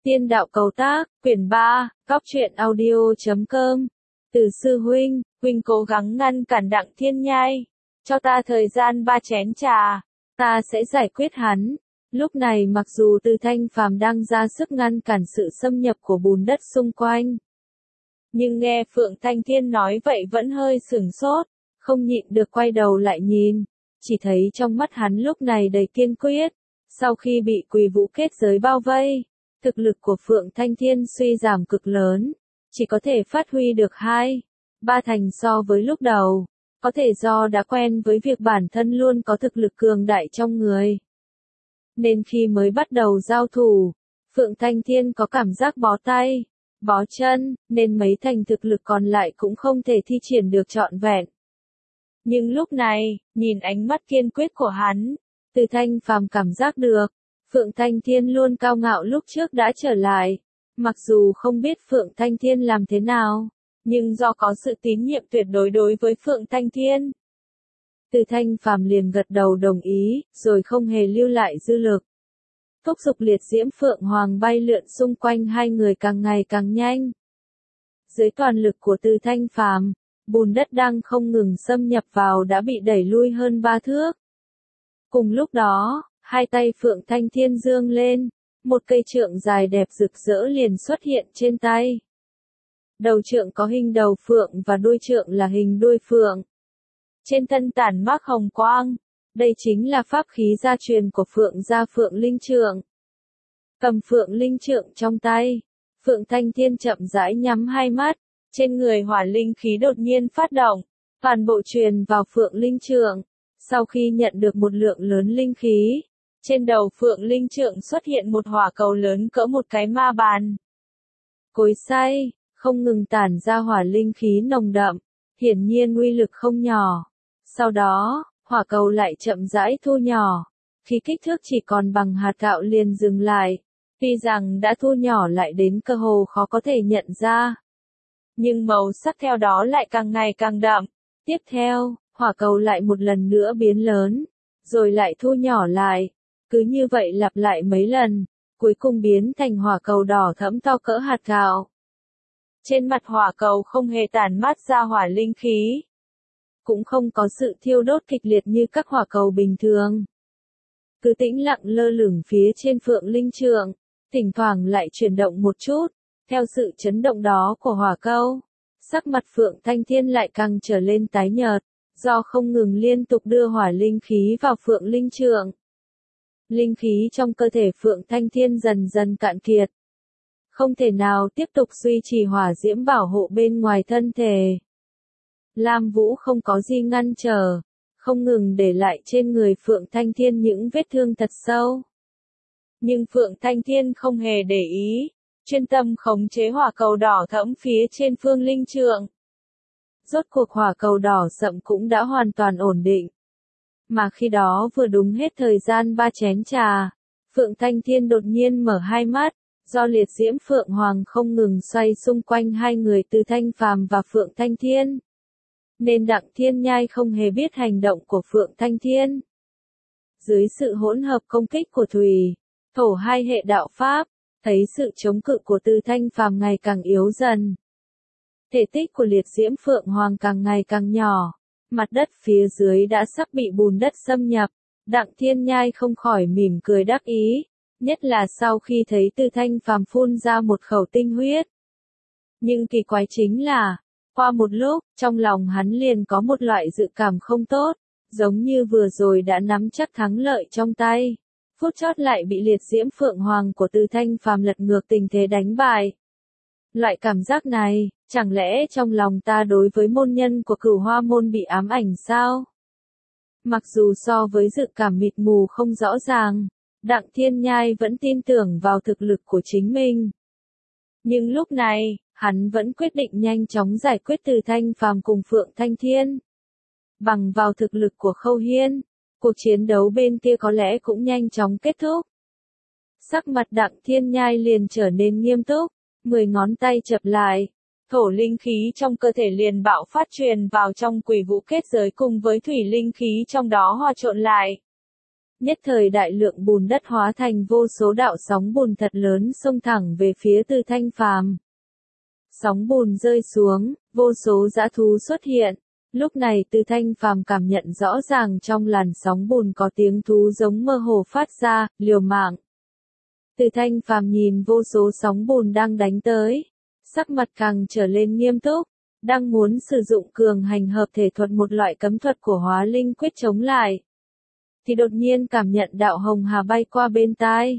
Tiên đạo cầu tác, quyển 3, Cóc truyện audio.com. Từ sư huynh, huynh cố gắng ngăn cản Đặng Thiên Nhai. Cho ta thời gian 3 chén trà, ta sẽ giải quyết hắn. Lúc này mặc dù Từ Thanh Phàm đang ra sức ngăn cản sự xâm nhập của bùn đất xung quanh, nhưng nghe Phượng Thanh Thiên nói vậy vẫn hơi sửng sốt, không nhịn được quay đầu lại nhìn, chỉ thấy trong mắt hắn lúc này đầy kiên quyết. Sau khi bị Quỳ Vũ kết giới bao vây, thực lực của Phượng Thanh Thiên suy giảm cực lớn, chỉ có thể phát huy được 2-3 thành so với lúc đầu, có thể do đã quen với việc bản thân luôn có thực lực cường đại trong người. Nên khi mới bắt đầu giao thủ, Phượng Thanh Thiên có cảm giác bó tay, bó chân, nên mấy thành thực lực còn lại cũng không thể thi triển được trọn vẹn. Nhưng lúc này, nhìn ánh mắt kiên quyết của hắn, Từ Thanh Phàm cảm giác được, Phượng Thanh Thiên luôn cao ngạo lúc trước đã trở lại. Mặc dù không biết Phượng Thanh Thiên làm thế nào, nhưng do có sự tín nhiệm tuyệt đối đối với Phượng Thanh Thiên, Từ Thanh Phàm liền gật đầu đồng ý, rồi không hề lưu lại dư lực. Thúc giục liệt diễm Phượng Hoàng bay lượn xung quanh hai người càng ngày càng nhanh. Dưới toàn lực của Từ Thanh Phàm, bùn đất đang không ngừng xâm nhập vào đã bị đẩy lui hơn 3 thước. Cùng lúc đó, hai tay Phượng Thanh Thiên giương lên, một cây trượng dài đẹp rực rỡ liền xuất hiện trên tay. Đầu trượng có hình đầu phượng và đuôi trượng là hình đuôi phượng. Trên thân tản mác hồng quang, đây chính là pháp khí gia truyền của Phượng gia Phượng Linh Trượng. Cầm Phượng Linh Trượng trong tay, Phượng Thanh Thiên chậm rãi nhắm hai mắt, trên người hỏa linh khí đột nhiên phát động, toàn bộ truyền vào Phượng Linh Trượng. Sau khi nhận được một lượng lớn linh khí, trên đầu Phượng Linh Trượng xuất hiện một hỏa cầu lớn cỡ một cái ma bàn. Cối xay, không ngừng tản ra hỏa linh khí nồng đậm, hiển nhiên uy lực không nhỏ. Sau đó, hỏa cầu lại chậm rãi thu nhỏ, khi kích thước chỉ còn bằng hạt gạo liền dừng lại. Tuy rằng đã thu nhỏ lại đến cơ hồ khó có thể nhận ra, nhưng màu sắc theo đó lại càng ngày càng đậm. Tiếp theo, hỏa cầu lại một lần nữa biến lớn, rồi lại thu nhỏ lại. Cứ như vậy lặp lại mấy lần, cuối cùng biến thành hỏa cầu đỏ thẫm to cỡ hạt gạo. Trên mặt hỏa cầu không hề tản mát ra hỏa linh khí, cũng không có sự thiêu đốt kịch liệt như các hỏa cầu bình thường. Cứ tĩnh lặng lơ lửng phía trên Phượng Linh Trượng, thỉnh thoảng lại chuyển động một chút, theo sự chấn động đó của hỏa cầu, sắc mặt Phượng Thanh Thiên lại càng trở lên tái nhợt, do không ngừng liên tục đưa hỏa linh khí vào Phượng Linh Trượng. Linh khí trong cơ thể Phượng Thanh Thiên dần dần cạn kiệt, không thể nào tiếp tục duy trì hỏa diễm bảo hộ bên ngoài thân thể. Lam Vũ không có gì ngăn trở, không ngừng để lại trên người Phượng Thanh Thiên những vết thương thật sâu. Nhưng Phượng Thanh Thiên không hề để ý, chuyên tâm khống chế hỏa cầu đỏ thẫm phía trên Phượng Linh Trượng. Rốt cuộc hỏa cầu đỏ sậm cũng đã hoàn toàn ổn định. Mà khi đó vừa đúng hết thời gian 3 chén trà, Phượng Thanh Thiên đột nhiên mở hai mắt, do liệt diễm Phượng Hoàng không ngừng xoay xung quanh hai người Từ Thanh Phàm và Phượng Thanh Thiên, nên Đặng Thiên Nhai không hề biết hành động của Phượng Thanh Thiên. Dưới sự hỗn hợp công kích của thủy, thổ hai hệ đạo pháp, thấy sự chống cự của Từ Thanh Phàm ngày càng yếu dần. Thể tích của liệt diễm Phượng Hoàng càng ngày càng nhỏ, mặt đất phía dưới đã sắp bị bùn đất xâm nhập. Đặng Thiên Nhai không khỏi mỉm cười đắc ý, nhất là sau khi thấy Từ Thanh Phàm phun ra một khẩu tinh huyết. Nhưng kỳ quái chính là, qua một lúc, trong lòng hắn liền có một loại dự cảm không tốt, giống như vừa rồi đã nắm chắc thắng lợi trong tay, phút chót lại bị liệt diễm Phượng Hoàng của Từ Thanh Phàm lật ngược tình thế đánh bại. Loại cảm giác này, chẳng lẽ trong lòng ta đối với môn nhân của Cửu Hoa môn bị ám ảnh sao? Mặc dù so với dự cảm mịt mù không rõ ràng, Đặng Thiên Nhai vẫn tin tưởng vào thực lực của chính mình. Nhưng lúc này, hắn vẫn quyết định nhanh chóng giải quyết Từ Thanh Phàm cùng Phượng Thanh Thiên. Bằng vào thực lực của Khâu Hiên, cuộc chiến đấu bên kia có lẽ cũng nhanh chóng kết thúc. Sắc mặt Đặng Thiên Nhai liền trở nên nghiêm túc, 10 ngón tay chập lại, thổ linh khí trong cơ thể liền bạo phát truyền vào trong Quỳ Vũ kết giới cùng với thủy linh khí trong đó hòa trộn lại. Nhất thời đại lượng bùn đất hóa thành vô số đạo sóng bùn thật lớn xông thẳng về phía Từ Thanh Phàm. Sóng bùn rơi xuống, vô số dã thú xuất hiện. Lúc này Từ Thanh Phàm cảm nhận rõ ràng trong làn sóng bùn có tiếng thú giống mơ hồ phát ra, liều mạng. Từ Thanh Phàm nhìn vô số sóng bùn đang đánh tới, sắc mặt càng trở lên nghiêm túc, đang muốn sử dụng cường hành hợp thể thuật, một loại cấm thuật của Hóa Linh Quyết chống lại. Thì đột nhiên cảm nhận đạo hồng hà bay qua bên tai,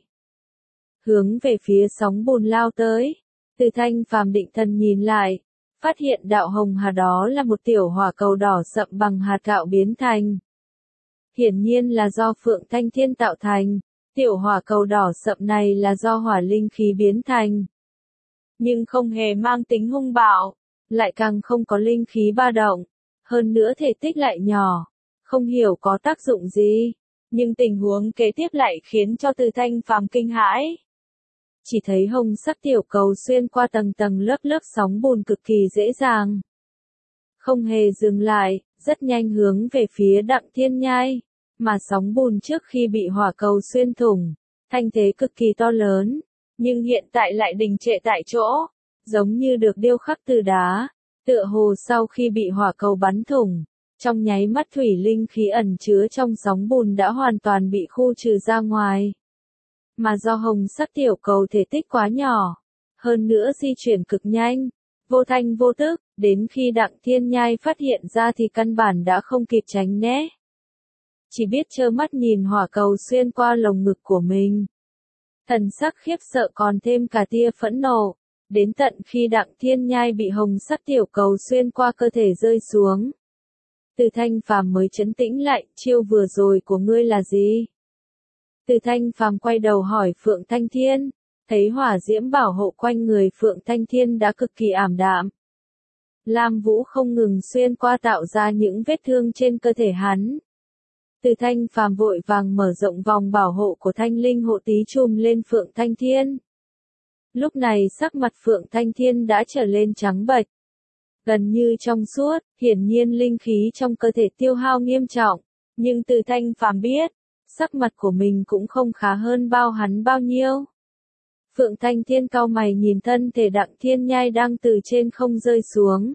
hướng về phía sóng bùn lao tới. Từ Thanh Phàm định thần nhìn lại, phát hiện đạo hồng hà đó là một tiểu hỏa cầu đỏ sậm bằng hạt gạo biến thành. Hiển nhiên là do Phượng Thanh Thiên tạo thành, tiểu hỏa cầu đỏ sậm này là do hỏa linh khí biến thành. Nhưng không hề mang tính hung bạo, lại càng không có linh khí ba động, hơn nữa thể tích lại nhỏ, không hiểu có tác dụng gì. Nhưng tình huống kế tiếp lại khiến cho Từ Thanh Phàm kinh hãi. Chỉ thấy hồng sắc tiểu cầu xuyên qua tầng tầng lớp lớp sóng bùn cực kỳ dễ dàng. Không hề dừng lại, rất nhanh hướng về phía Đặng Thiên Nhai, mà sóng bùn trước khi bị hỏa cầu xuyên thủng, thanh thế cực kỳ to lớn, nhưng hiện tại lại đình trệ tại chỗ, giống như được điêu khắc từ đá, tựa hồ sau khi bị hỏa cầu bắn thủng, trong nháy mắt thủy linh khí ẩn chứa trong sóng bùn đã hoàn toàn bị khu trừ ra ngoài. Mà do hồng sắc tiểu cầu thể tích quá nhỏ, hơn nữa di chuyển cực nhanh, vô thanh vô tức, đến khi Đặng Thiên Nhai phát hiện ra thì căn bản đã không kịp tránh né. Chỉ biết trơ mắt nhìn hỏa cầu xuyên qua lồng ngực của mình. Thần sắc khiếp sợ còn thêm cả tia phẫn nộ, đến tận khi Đặng Thiên Nhai bị hồng sắc tiểu cầu xuyên qua cơ thể rơi xuống. Từ Thanh Phàm mới trấn tĩnh lại, chiêu vừa rồi của ngươi là gì? Từ Thanh Phàm quay đầu hỏi Phượng Thanh Thiên, thấy hỏa diễm bảo hộ quanh người Phượng Thanh Thiên đã cực kỳ ảm đạm. Lam Vũ không ngừng xuyên qua tạo ra những vết thương trên cơ thể hắn. Từ Thanh Phàm vội vàng mở rộng vòng bảo hộ của Thanh Linh hộ tí trùm lên Phượng Thanh Thiên. Lúc này sắc mặt Phượng Thanh Thiên đã trở lên trắng bệch, gần như trong suốt, hiển nhiên linh khí trong cơ thể tiêu hao nghiêm trọng, nhưng Từ Thanh Phàm biết, sắc mặt của mình cũng không khá hơn hắn bao nhiêu. Phượng Thanh Thiên cau mày nhìn thân thể Đặng Thiên Nhai đang từ trên không rơi xuống.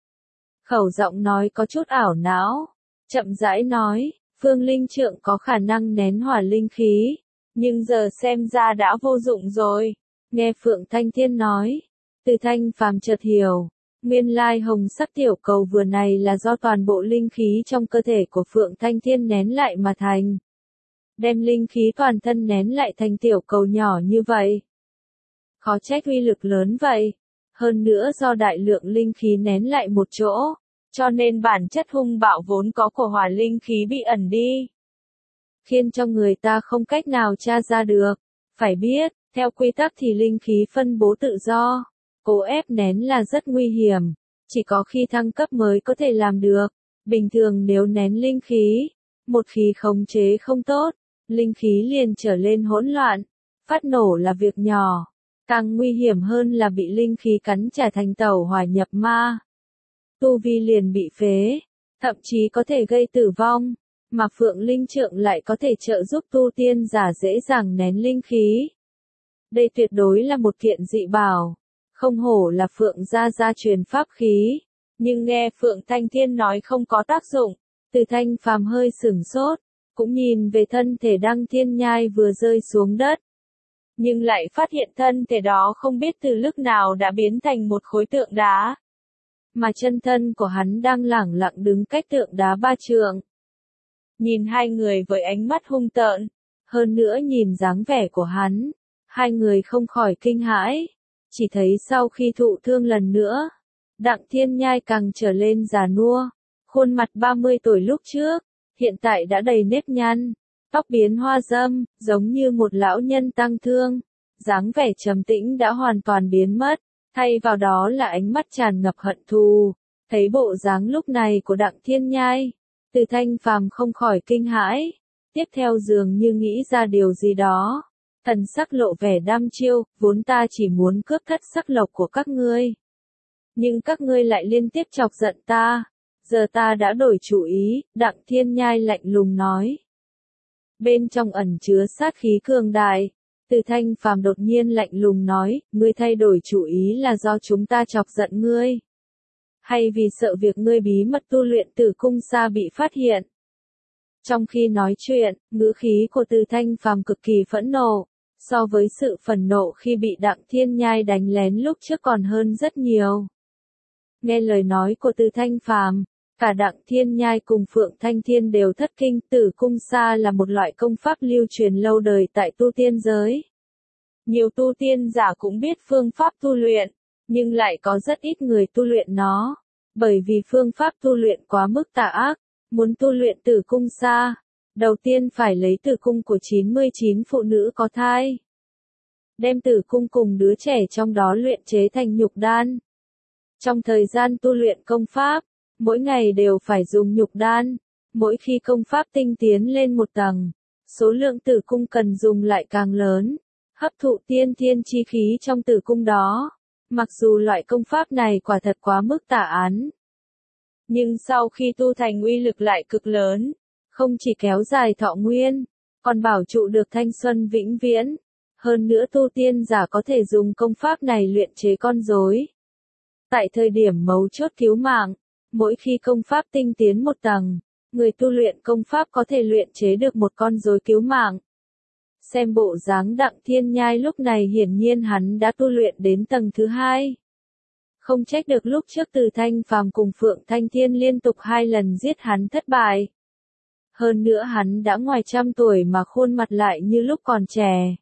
Khẩu giọng nói có chút ảo não, chậm rãi nói, Phương Linh Trượng có khả năng nén hỏa linh khí, nhưng giờ xem ra đã vô dụng rồi. Nghe Phượng Thanh Thiên nói, Từ Thanh Phàm chợt hiểu, nguyên lai hồng sắc tiểu cầu vừa này là do toàn bộ linh khí trong cơ thể của Phượng Thanh Thiên nén lại mà thành. Đem linh khí toàn thân nén lại thành tiểu cầu nhỏ như vậy. Khó trách uy lực lớn vậy. Hơn nữa do đại lượng linh khí nén lại một chỗ, cho nên bản chất hung bạo vốn có của hỏa linh khí bị ẩn đi, khiến cho người ta không cách nào tra ra được. Phải biết, theo quy tắc thì linh khí phân bố tự do, cố ép nén là rất nguy hiểm, chỉ có khi thăng cấp mới có thể làm được. Bình thường nếu nén linh khí, một khi khống chế không tốt, linh khí liền trở lên hỗn loạn, phát nổ là việc nhỏ, càng nguy hiểm hơn là bị linh khí cắn trả thành tẩu hỏa nhập ma. Tu vi liền bị phế, thậm chí có thể gây tử vong, mà Phượng Linh Trượng lại có thể trợ giúp tu tiên giả dễ dàng nén linh khí. Đây tuyệt đối là một kiện dị bảo, không hổ là Phượng gia truyền pháp khí, nhưng nghe Phượng Thanh Thiên nói không có tác dụng, Từ Thanh Phàm hơi sửng sốt, cũng nhìn về thân thể Đặng Thiên Nhai vừa rơi xuống đất. Nhưng lại phát hiện thân thể đó không biết từ lúc nào đã biến thành một khối tượng đá. Mà chân thân của hắn đang lẳng lặng đứng cách tượng đá 3 trượng. Nhìn hai người với ánh mắt hung tợn, hơn nữa nhìn dáng vẻ của hắn, hai người không khỏi kinh hãi. Chỉ thấy sau khi thụ thương lần nữa, Đặng Thiên Nhai càng trở lên già nua, khuôn mặt 30 tuổi lúc trước, hiện tại đã đầy nếp nhăn, tóc biến hoa râm, giống như một lão nhân tăng thương, dáng vẻ trầm tĩnh đã hoàn toàn biến mất, thay vào đó là ánh mắt tràn ngập hận thù. Thấy bộ dáng lúc này của Đặng Thiên Nhai, Từ Thanh Phàm không khỏi kinh hãi, tiếp theo dường như nghĩ ra điều gì đó, thần sắc lộ vẻ đăm chiêu, vốn ta chỉ muốn cướp thất sắc lộc của các ngươi, nhưng các ngươi lại liên tiếp chọc giận ta, giờ ta đã đổi chủ ý. Đặng Thiên Nhai lạnh lùng nói. bên trong ẩn chứa sát khí cường đại. Từ Thanh Phàm đột nhiên lạnh lùng nói, ngươi thay đổi chủ ý là do chúng ta chọc giận ngươi? Hay vì sợ việc ngươi bí mật tu luyện Tử Cung Sa bị phát hiện? Trong khi nói chuyện, ngữ khí của Từ Thanh Phàm cực kỳ phẫn nộ, so với sự phẫn nộ khi bị Đặng Thiên Nhai đánh lén lúc trước còn hơn rất nhiều. Nghe lời nói của Từ Thanh Phàm, cả Đặng Thiên Nhai cùng Phượng Thanh Thiên đều thất kinh. Tử Cung Sa là một loại công pháp lưu truyền lâu đời tại tu tiên giới. Nhiều tu tiên giả cũng biết phương pháp tu luyện, nhưng lại có rất ít người tu luyện nó, bởi vì phương pháp tu luyện quá mức tà ác. Muốn tu luyện Tử Cung Sa, đầu tiên phải lấy tử cung của 99 phụ nữ có thai, đem tử cung cùng đứa trẻ trong đó luyện chế thành nhục đan. Trong thời gian tu luyện công pháp, mỗi ngày đều phải dùng nhục đan. Mỗi khi công pháp tinh tiến lên một tầng, số lượng tử cung cần dùng lại càng lớn, hấp thụ tiên thiên chi khí trong tử cung đó. Mặc dù loại công pháp này quả thật quá mức tà ám, nhưng sau khi tu thành uy lực lại cực lớn, không chỉ kéo dài thọ nguyên, còn bảo trụ được thanh xuân vĩnh viễn. Hơn nữa tu tiên giả có thể dùng công pháp này luyện chế con rối. Tại thời điểm mấu chốt cứu mạng, mỗi khi công pháp tinh tiến một tầng, người tu luyện công pháp có thể luyện chế được một con rối cứu mạng. Xem bộ dáng Đặng Thiên Nhai lúc này hiển nhiên hắn đã tu luyện đến tầng thứ 2. Không trách được lúc trước Từ Thanh Phàm cùng Phượng Thanh Thiên liên tục 2 lần giết hắn thất bại. Hơn nữa hắn đã ngoài trăm tuổi mà khuôn mặt lại như lúc còn trẻ.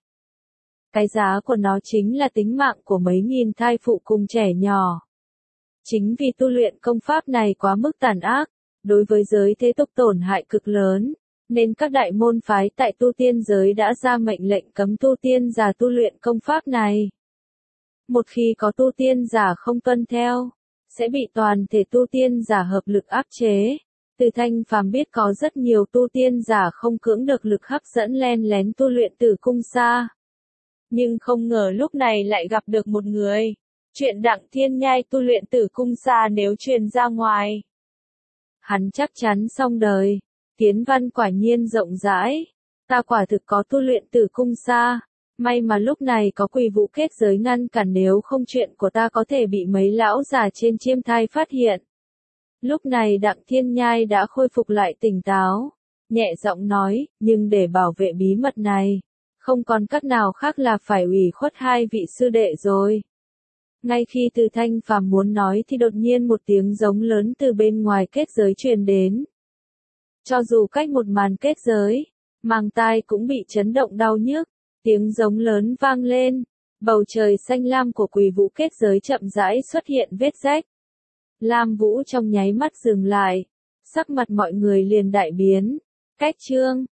Cái giá của nó chính là tính mạng của mấy nghìn thai phụ cùng trẻ nhỏ. Chính vì tu luyện công pháp này quá mức tàn ác, đối với giới thế tục tổn hại cực lớn, nên các đại môn phái tại tu tiên giới đã ra mệnh lệnh cấm tu tiên giả tu luyện công pháp này. Một khi có tu tiên giả không tuân theo, sẽ bị toàn thể tu tiên giả hợp lực áp chế. Từ Thanh Phàm biết có rất nhiều tu tiên giả không cưỡng được lực hấp dẫn len lén tu luyện Tử Cung Sa. Nhưng không ngờ lúc này lại gặp được một người. Chuyện Đặng Thiên Nhai tu luyện Tử Cung Sa nếu truyền ra ngoài, hắn chắc chắn xong đời. Kiến văn quả nhiên rộng rãi. Ta quả thực có tu luyện Tử Cung Sa. May mà lúc này có Quỳ Vũ kết giới ngăn cản, nếu không chuyện của ta có thể bị mấy lão già trên chiêm thai phát hiện. Lúc này Đặng Thiên Nhai đã khôi phục lại tỉnh táo, nhẹ giọng nói, nhưng để bảo vệ bí mật này, không còn cách nào khác là phải ủy khuất 2 vị sư đệ rồi. Ngay khi Từ Thanh Phàm muốn nói thì đột nhiên một tiếng giống lớn từ bên ngoài kết giới truyền đến. Cho dù cách một màn kết giới, màng tai cũng bị chấn động đau nhức. Tiếng giống lớn vang lên, bầu trời xanh lam của Quỳ Vũ kết giới chậm rãi xuất hiện vết rách. Lam Vũ trong nháy mắt dừng lại, sắc mặt mọi người liền đại biến. Cách chương